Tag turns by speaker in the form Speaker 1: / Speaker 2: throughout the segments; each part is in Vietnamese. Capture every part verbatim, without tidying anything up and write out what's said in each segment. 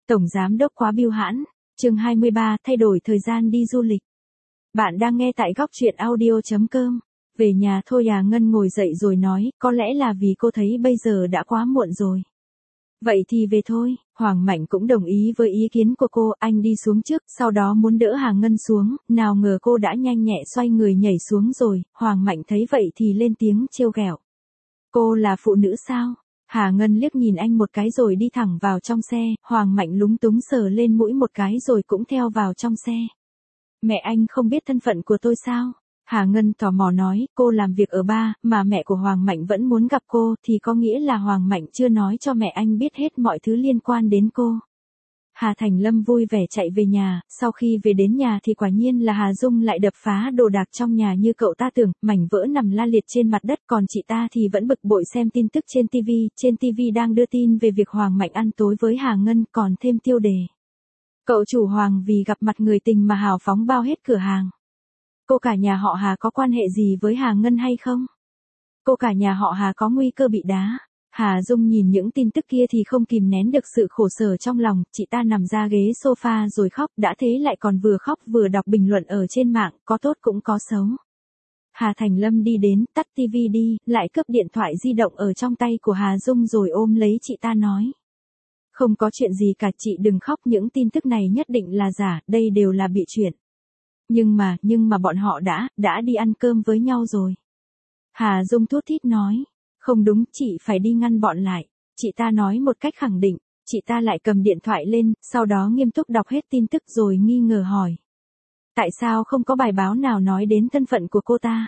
Speaker 1: Tổng giám đốc quá bưu hãn. Chương hai mươi ba, thay đổi thời gian đi du lịch. Bạn đang nghe tại góc truyện audio chấm com. Về nhà thôi à, Ngân ngồi dậy rồi nói, có lẽ là vì cô thấy bây giờ đã quá muộn rồi. Vậy thì về thôi. Hoàng Mạnh cũng đồng ý với ý kiến của cô, anh đi xuống trước, sau đó muốn đỡ Hà Ngân xuống, nào ngờ cô đã nhanh nhẹ xoay người nhảy xuống rồi. Hoàng Mạnh thấy vậy thì lên tiếng trêu ghẹo. Cô là phụ nữ sao? Hà Ngân liếc nhìn anh một cái rồi đi thẳng vào trong xe, Hoàng Mạnh lúng túng sờ lên mũi một cái rồi cũng theo vào trong xe. Mẹ anh không biết thân phận của tôi sao? Hà Ngân tò mò nói, cô làm việc ở bar, mà mẹ của Hoàng Mạnh vẫn muốn gặp cô, thì có nghĩa là Hoàng Mạnh chưa nói cho mẹ anh biết hết mọi thứ liên quan đến cô. Hà Thành Lâm vui vẻ chạy về nhà, sau khi về đến nhà thì quả nhiên là Hà Dung lại đập phá đồ đạc trong nhà như cậu ta tưởng, mảnh vỡ nằm la liệt trên mặt đất, còn chị ta thì vẫn bực bội xem tin tức trên ti vi, trên ti vi đang đưa tin về việc Hoàng Mạnh ăn tối với Hà Ngân, còn thêm tiêu đề. Cậu chủ Hoàng vì gặp mặt người tình mà hào phóng bao hết cửa hàng. Cô cả nhà họ Hà có quan hệ gì với Hà Ngân hay không? Cô cả nhà họ Hà có nguy cơ bị đá. Hà Dung nhìn những tin tức kia thì không kìm nén được sự khổ sở trong lòng, chị ta nằm ra ghế sofa rồi khóc, đã thế lại còn vừa khóc vừa đọc bình luận ở trên mạng, có tốt cũng có xấu. Hà Thành Lâm đi đến, tắt tivi đi, lại cướp điện thoại di động ở trong tay của Hà Dung rồi ôm lấy chị ta nói. Không có chuyện gì cả, chị đừng khóc, những tin tức này nhất định là giả, đây đều là bịa chuyện. Nhưng mà, nhưng mà bọn họ đã, đã đi ăn cơm với nhau rồi. Hà Dung thút thít nói. Không đúng, chị phải đi ngăn bọn lại. Chị ta nói một cách khẳng định, chị ta lại cầm điện thoại lên, sau đó nghiêm túc đọc hết tin tức rồi nghi ngờ hỏi. Tại sao không có bài báo nào nói đến thân phận của cô ta?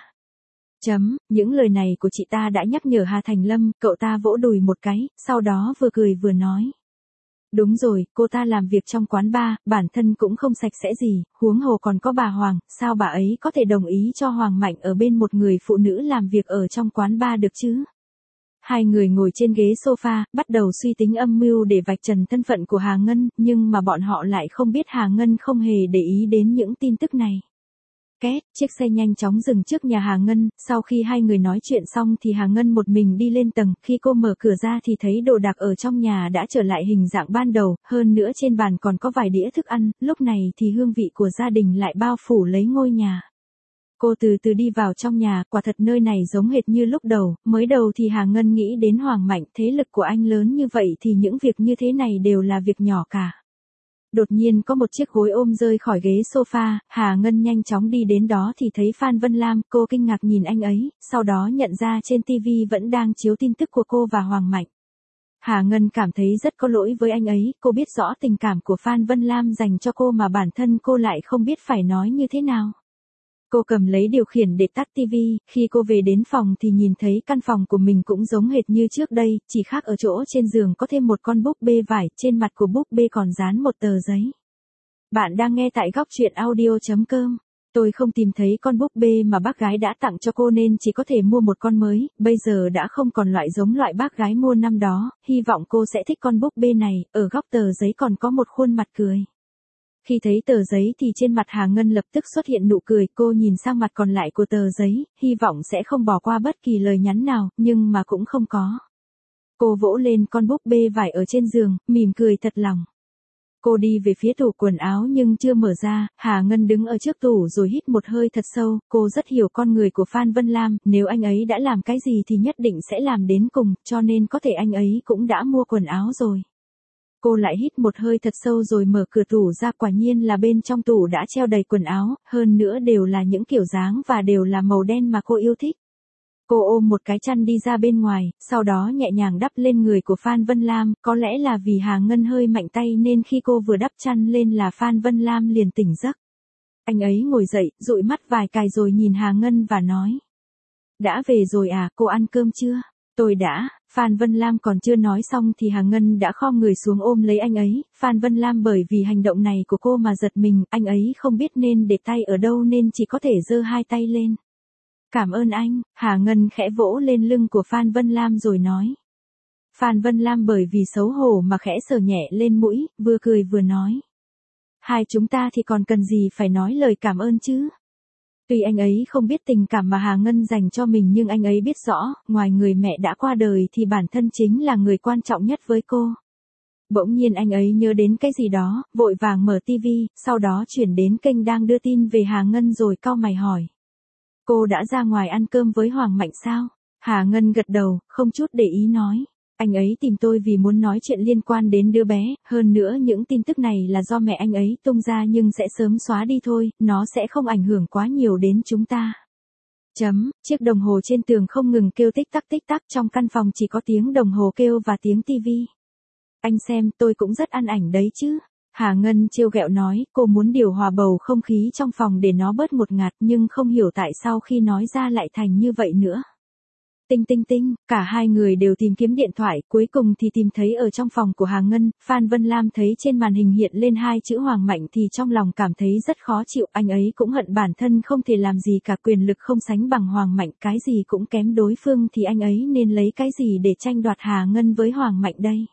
Speaker 1: Chấm, những lời này của chị ta đã nhắc nhở Hà Thành Lâm, cậu ta vỗ đùi một cái, sau đó vừa cười vừa nói. Đúng rồi, cô ta làm việc trong quán bar, bản thân cũng không sạch sẽ gì, huống hồ còn có bà Hoàng, sao bà ấy có thể đồng ý cho Hoàng Mạnh ở bên một người phụ nữ làm việc ở trong quán bar được chứ? Hai người ngồi trên ghế sofa, bắt đầu suy tính âm mưu để vạch trần thân phận của Hà Ngân, nhưng mà bọn họ lại không biết Hà Ngân không hề để ý đến những tin tức này. Két, chiếc xe nhanh chóng dừng trước nhà Hà Ngân, sau khi hai người nói chuyện xong thì Hà Ngân một mình đi lên tầng, khi cô mở cửa ra thì thấy đồ đạc ở trong nhà đã trở lại hình dạng ban đầu, hơn nữa trên bàn còn có vài đĩa thức ăn, lúc này thì hương vị của gia đình lại bao phủ lấy ngôi nhà. Cô từ từ đi vào trong nhà, quả thật nơi này giống hệt như lúc đầu, mới đầu thì Hà Ngân nghĩ đến Hoàng Mạnh, thế lực của anh lớn như vậy thì những việc như thế này đều là việc nhỏ cả. Đột nhiên có một chiếc gối ôm rơi khỏi ghế sofa, Hà Ngân nhanh chóng đi đến đó thì thấy Phan Vân Lam, cô kinh ngạc nhìn anh ấy, sau đó nhận ra trên ti vi vẫn đang chiếu tin tức của cô và Hoàng Mạnh. Hà Ngân cảm thấy rất có lỗi với anh ấy, cô biết rõ tình cảm của Phan Vân Lam dành cho cô mà bản thân cô lại không biết phải nói như thế nào. Cô cầm lấy điều khiển để tắt tivi, khi cô về đến phòng thì nhìn thấy căn phòng của mình cũng giống hệt như trước đây, chỉ khác ở chỗ trên giường có thêm một con búp bê vải, trên mặt của búp bê còn dán một tờ giấy. Bạn đang nghe tại góc truyện audio chấm com. Tôi không tìm thấy con búp bê mà bác gái đã tặng cho cô nên chỉ có thể mua một con mới, bây giờ đã không còn loại giống loại bác gái mua năm đó, hy vọng cô sẽ thích con búp bê này, ở góc tờ giấy còn có một khuôn mặt cười. Khi thấy tờ giấy thì trên mặt Hà Ngân lập tức xuất hiện nụ cười, cô nhìn sang mặt còn lại của tờ giấy, hy vọng sẽ không bỏ qua bất kỳ lời nhắn nào, nhưng mà cũng không có. Cô vỗ lên con búp bê vải ở trên giường, mỉm cười thật lòng. Cô đi về phía tủ quần áo nhưng chưa mở ra, Hà Ngân đứng ở trước tủ rồi hít một hơi thật sâu, cô rất hiểu con người của Phan Vân Lam, nếu anh ấy đã làm cái gì thì nhất định sẽ làm đến cùng, cho nên có thể anh ấy cũng đã mua quần áo rồi. Cô lại hít một hơi thật sâu rồi mở cửa tủ ra, quả nhiên là bên trong tủ đã treo đầy quần áo, hơn nữa đều là những kiểu dáng và đều là màu đen mà cô yêu thích. Cô ôm một cái chăn đi ra bên ngoài, sau đó nhẹ nhàng đắp lên người của Phan Vân Lam, có lẽ là vì Hà Ngân hơi mạnh tay nên khi cô vừa đắp chăn lên là Phan Vân Lam liền tỉnh giấc. Anh ấy ngồi dậy, dụi mắt vài cái rồi nhìn Hà Ngân và nói. Đã về rồi à, cô ăn cơm chưa? Tôi đã. Phan Vân Lam còn chưa nói xong thì Hà Ngân đã khom người xuống ôm lấy anh ấy, Phan Vân Lam bởi vì hành động này của cô mà giật mình, anh ấy không biết nên để tay ở đâu nên chỉ có thể giơ hai tay lên. Cảm ơn anh, Hà Ngân khẽ vỗ lên lưng của Phan Vân Lam rồi nói. Phan Vân Lam bởi vì xấu hổ mà khẽ sờ nhẹ lên mũi, vừa cười vừa nói. Hai chúng ta thì còn cần gì phải nói lời cảm ơn chứ? Tuy anh ấy không biết tình cảm mà Hà Ngân dành cho mình nhưng anh ấy biết rõ, ngoài người mẹ đã qua đời thì bản thân chính là người quan trọng nhất với cô. Bỗng nhiên anh ấy nhớ đến cái gì đó, vội vàng mở tivi, sau đó chuyển đến kênh đang đưa tin về Hà Ngân rồi cau mày hỏi. Cô đã ra ngoài ăn cơm với Hoàng Mạnh sao? Hà Ngân gật đầu, không chút để ý nói. Anh ấy tìm tôi vì muốn nói chuyện liên quan đến đứa bé, hơn nữa những tin tức này là do mẹ anh ấy tung ra nhưng sẽ sớm xóa đi thôi, nó sẽ không ảnh hưởng quá nhiều đến chúng ta. Chấm, chiếc đồng hồ trên tường không ngừng kêu tích tắc tích tắc, trong căn phòng chỉ có tiếng đồng hồ kêu và tiếng tivi. Anh xem, tôi cũng rất ăn ảnh đấy chứ. Hà Ngân trêu ghẹo nói, cô muốn điều hòa bầu không khí trong phòng để nó bớt một ngạt nhưng không hiểu tại sao khi nói ra lại thành như vậy nữa. Tinh tinh tinh, cả hai người đều tìm kiếm điện thoại, cuối cùng thì tìm thấy ở trong phòng của Hà Ngân. Phan Vân Lam thấy trên màn hình hiện lên hai chữ Hoàng Mạnh thì trong lòng cảm thấy rất khó chịu, anh ấy cũng hận bản thân không thể làm gì cả, quyền lực không sánh bằng Hoàng Mạnh, cái gì cũng kém đối phương thì anh ấy nên lấy cái gì để tranh đoạt Hà Ngân với Hoàng Mạnh đây.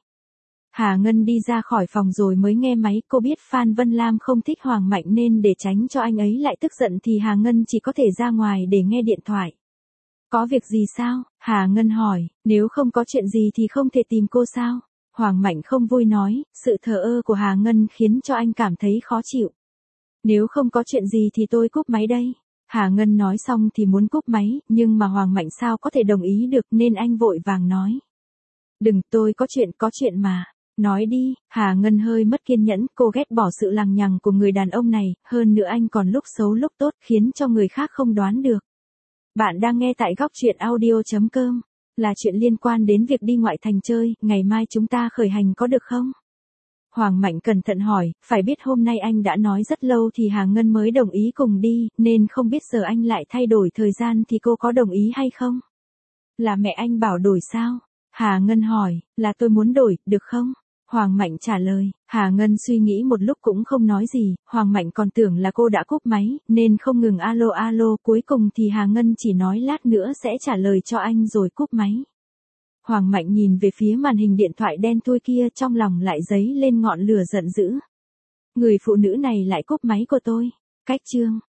Speaker 1: Hà Ngân đi ra khỏi phòng rồi mới nghe máy, cô biết Phan Vân Lam không thích Hoàng Mạnh nên để tránh cho anh ấy lại tức giận thì Hà Ngân chỉ có thể ra ngoài để nghe điện thoại. Có việc gì sao? Hà Ngân hỏi, nếu không có chuyện gì thì không thể tìm cô sao? Hoàng Mạnh không vui nói, sự thờ ơ của Hà Ngân khiến cho anh cảm thấy khó chịu. Nếu không có chuyện gì thì tôi cúp máy đây. Hà Ngân nói xong thì muốn cúp máy, nhưng mà Hoàng Mạnh sao có thể đồng ý được nên anh vội vàng nói. Đừng, tôi có chuyện, có chuyện mà. Nói đi. Hà Ngân hơi mất kiên nhẫn, cô ghét bỏ sự lằng nhằng của người đàn ông này, hơn nữa anh còn lúc xấu lúc tốt khiến cho người khác không đoán được. Bạn đang nghe tại góc truyện audio chấm com, là chuyện liên quan đến việc đi ngoại thành chơi, ngày mai chúng ta khởi hành có được không? Hoàng Mạnh cẩn thận hỏi, phải biết hôm nay anh đã nói rất lâu thì Hà Ngân mới đồng ý cùng đi, nên không biết giờ anh lại thay đổi thời gian thì cô có đồng ý hay không? Là mẹ anh bảo đổi sao? Hà Ngân hỏi, là tôi muốn đổi, được không? Hoàng Mạnh trả lời. Hà Ngân suy nghĩ một lúc cũng không nói gì, Hoàng Mạnh còn tưởng là cô đã cúp máy, nên không ngừng alo alo, cuối cùng thì Hà Ngân chỉ nói lát nữa sẽ trả lời cho anh rồi cúp máy. Hoàng Mạnh nhìn về phía màn hình điện thoại đen thui kia, trong lòng lại dấy lên ngọn lửa giận dữ. Người phụ nữ này lại cúp máy của tôi. Cách chương